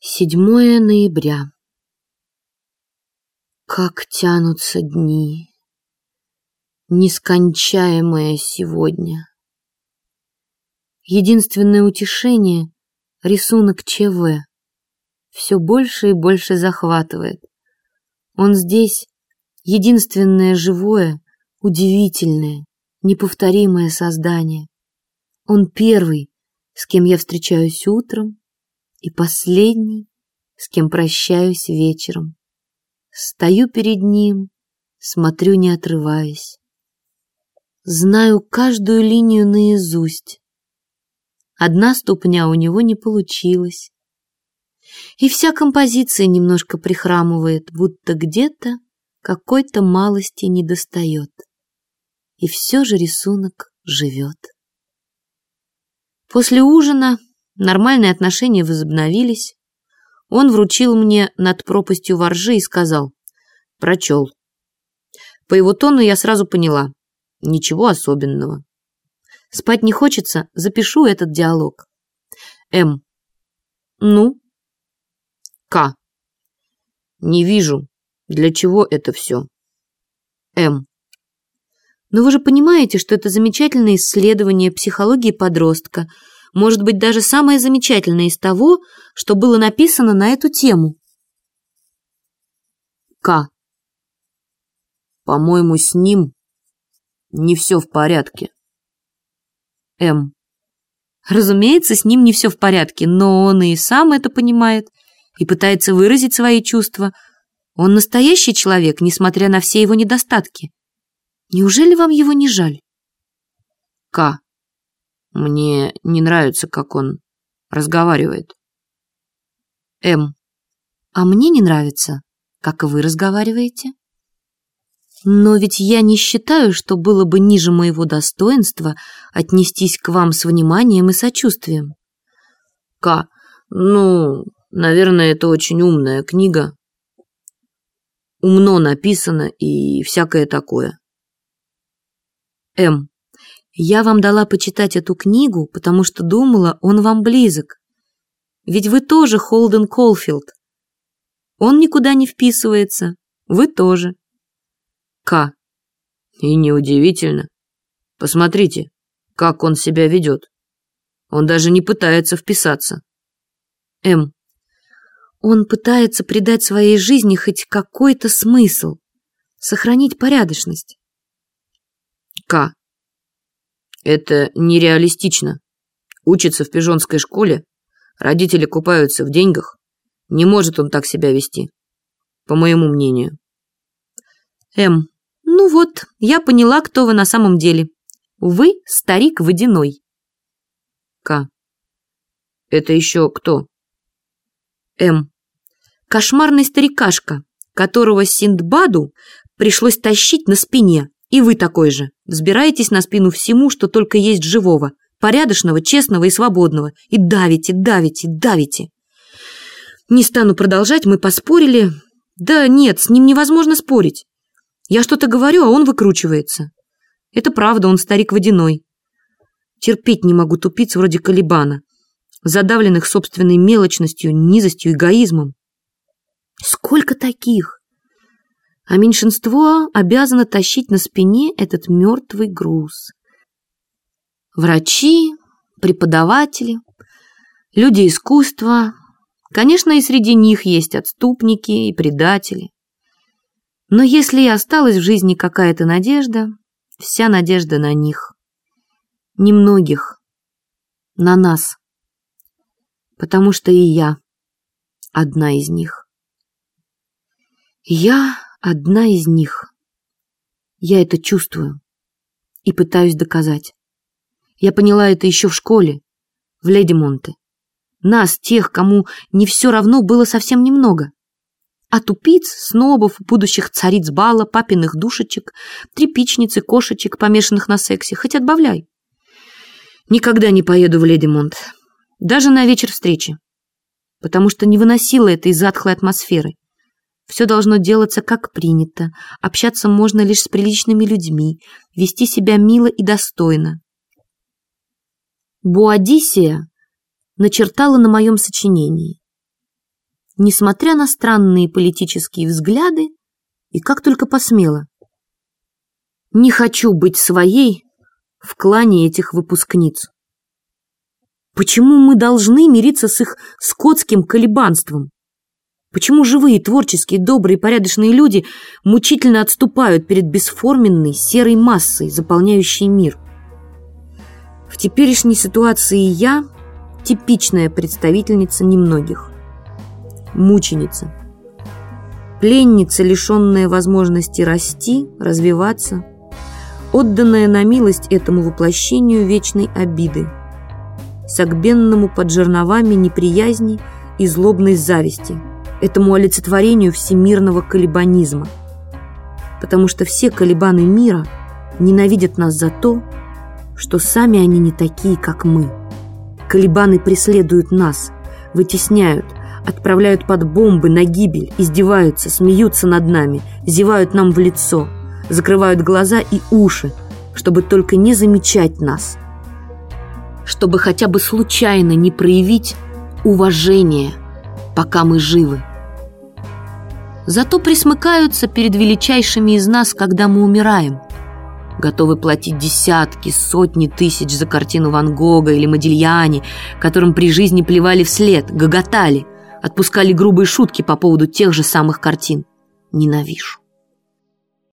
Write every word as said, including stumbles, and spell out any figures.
седьмое ноября. Как тянутся дни, нескончаемое сегодня. Единственное утешение — рисунок ЧВ. Все больше и больше захватывает. Он здесь единственное живое, удивительное, неповторимое создание. Он первый, с кем я встречаюсь утром, и последний, с кем прощаюсь вечером. Стою перед ним, смотрю, не отрываясь. Знаю каждую линию наизусть. Одна ступня у него не получилась. И вся композиция немножко прихрамывает, будто где-то какой-то малости недостает. И все же рисунок живет. После ужина нормальные отношения возобновились. Он вручил мне «Над пропастью воржи» и сказал: «Прочел». По его тону я сразу поняла: ничего особенного. Спать не хочется, запишу этот диалог. М. Ну? К. Не вижу, для чего это все. М. Но вы же понимаете, что это замечательное исследование психологии подростка, может быть, даже самое замечательное из того, что было написано на эту тему. К. По-моему, с ним не все в порядке. М. Разумеется, с ним не все в порядке, но он и сам это понимает и пытается выразить свои чувства. Он настоящий человек, несмотря на все его недостатки. Неужели вам его не жаль? К. Мне не нравится, как он разговаривает. М. А мне не нравится, как вы разговариваете. Но ведь я не считаю, что было бы ниже моего достоинства отнестись к вам с вниманием и сочувствием. К. Ну, наверное, это очень умная книга. Умно написано и всякое такое. М. Я вам дала почитать эту книгу, потому что думала, он вам близок. Ведь вы тоже Холден Колфилд. Он никуда не вписывается. Вы тоже. К. И неудивительно. Посмотрите, как он себя ведет. Он даже не пытается вписаться. М. Он пытается придать своей жизни хоть какой-то смысл, сохранить порядочность. К. Это нереалистично. Учится в пижонской школе, родители купаются в деньгах. Не может он так себя вести, по моему мнению. М. Ну вот, я поняла, кто вы на самом деле. Вы старик водяной. К. Это еще кто? М. Кошмарный старикашка, которого Синдбаду пришлось тащить на спине. И вы такой же. Взбираетесь на спину всему, что только есть живого, порядочного, честного и свободного. И давите, давите, давите. Не стану продолжать, мы поспорили. Да нет, с ним невозможно спорить. Я что-то говорю, а он выкручивается. Это правда, он старик водяной. Терпеть не могу тупиц вроде Калибана, задавленных собственной мелочностью, низостью, эгоизмом. Сколько таких? А меньшинство обязано тащить на спине этот мертвый груз. Врачи, преподаватели, люди искусства. Конечно, и среди них есть отступники и предатели. Но если и осталась в жизни какая-то надежда, вся надежда на них. Немногих. На нас. Потому что и я одна из них. Я одна из них. Я это чувствую и пытаюсь доказать. Я поняла это еще в школе, в Ледимонте. Нас, тех, кому не все равно, было совсем немного. А тупиц, снобов, будущих цариц бала, папиных душечек, тряпичниц и кошечек, помешанных на сексе, хоть отбавляй. Никогда не поеду в Ледимонт, даже на вечер встречи, потому что не выносила этой затхлой атмосферы. Все должно делаться как принято, общаться можно лишь с приличными людьми, вести себя мило и достойно. Боадисия начертала на моем сочинении. несмотря на странные политические взгляды, и как только посмела. Не хочу быть своей в клане этих выпускниц. Почему мы должны мириться с их скотским колебанством? Почему живые, творческие, добрые, порядочные люди мучительно отступают перед бесформенной серой массой, заполняющей мир? В теперешней ситуации я – типичная представительница немногих. Мученица. Пленница, лишенная возможности расти, развиваться, отданная на милость этому воплощению вечной обиды, согбенному под жерновами неприязни и злобной зависти, этому олицетворению всемирного колебанизма. Потому что все колебаны мира ненавидят нас за то, что сами они не такие, как мы. Колебаны преследуют нас, вытесняют, отправляют под бомбы на гибель, издеваются, смеются над нами, зевают нам в лицо, закрывают глаза и уши, чтобы только не замечать нас, чтобы хотя бы случайно не проявить уважение, пока мы живы. Зато присмыкаются перед величайшими из нас, когда мы умираем, готовы платить десятки, сотни тысяч за картину Ван Гога или Модильяни, которым при жизни плевали вслед, гоготали, отпускали грубые шутки по поводу тех же самых картин. Ненавижу.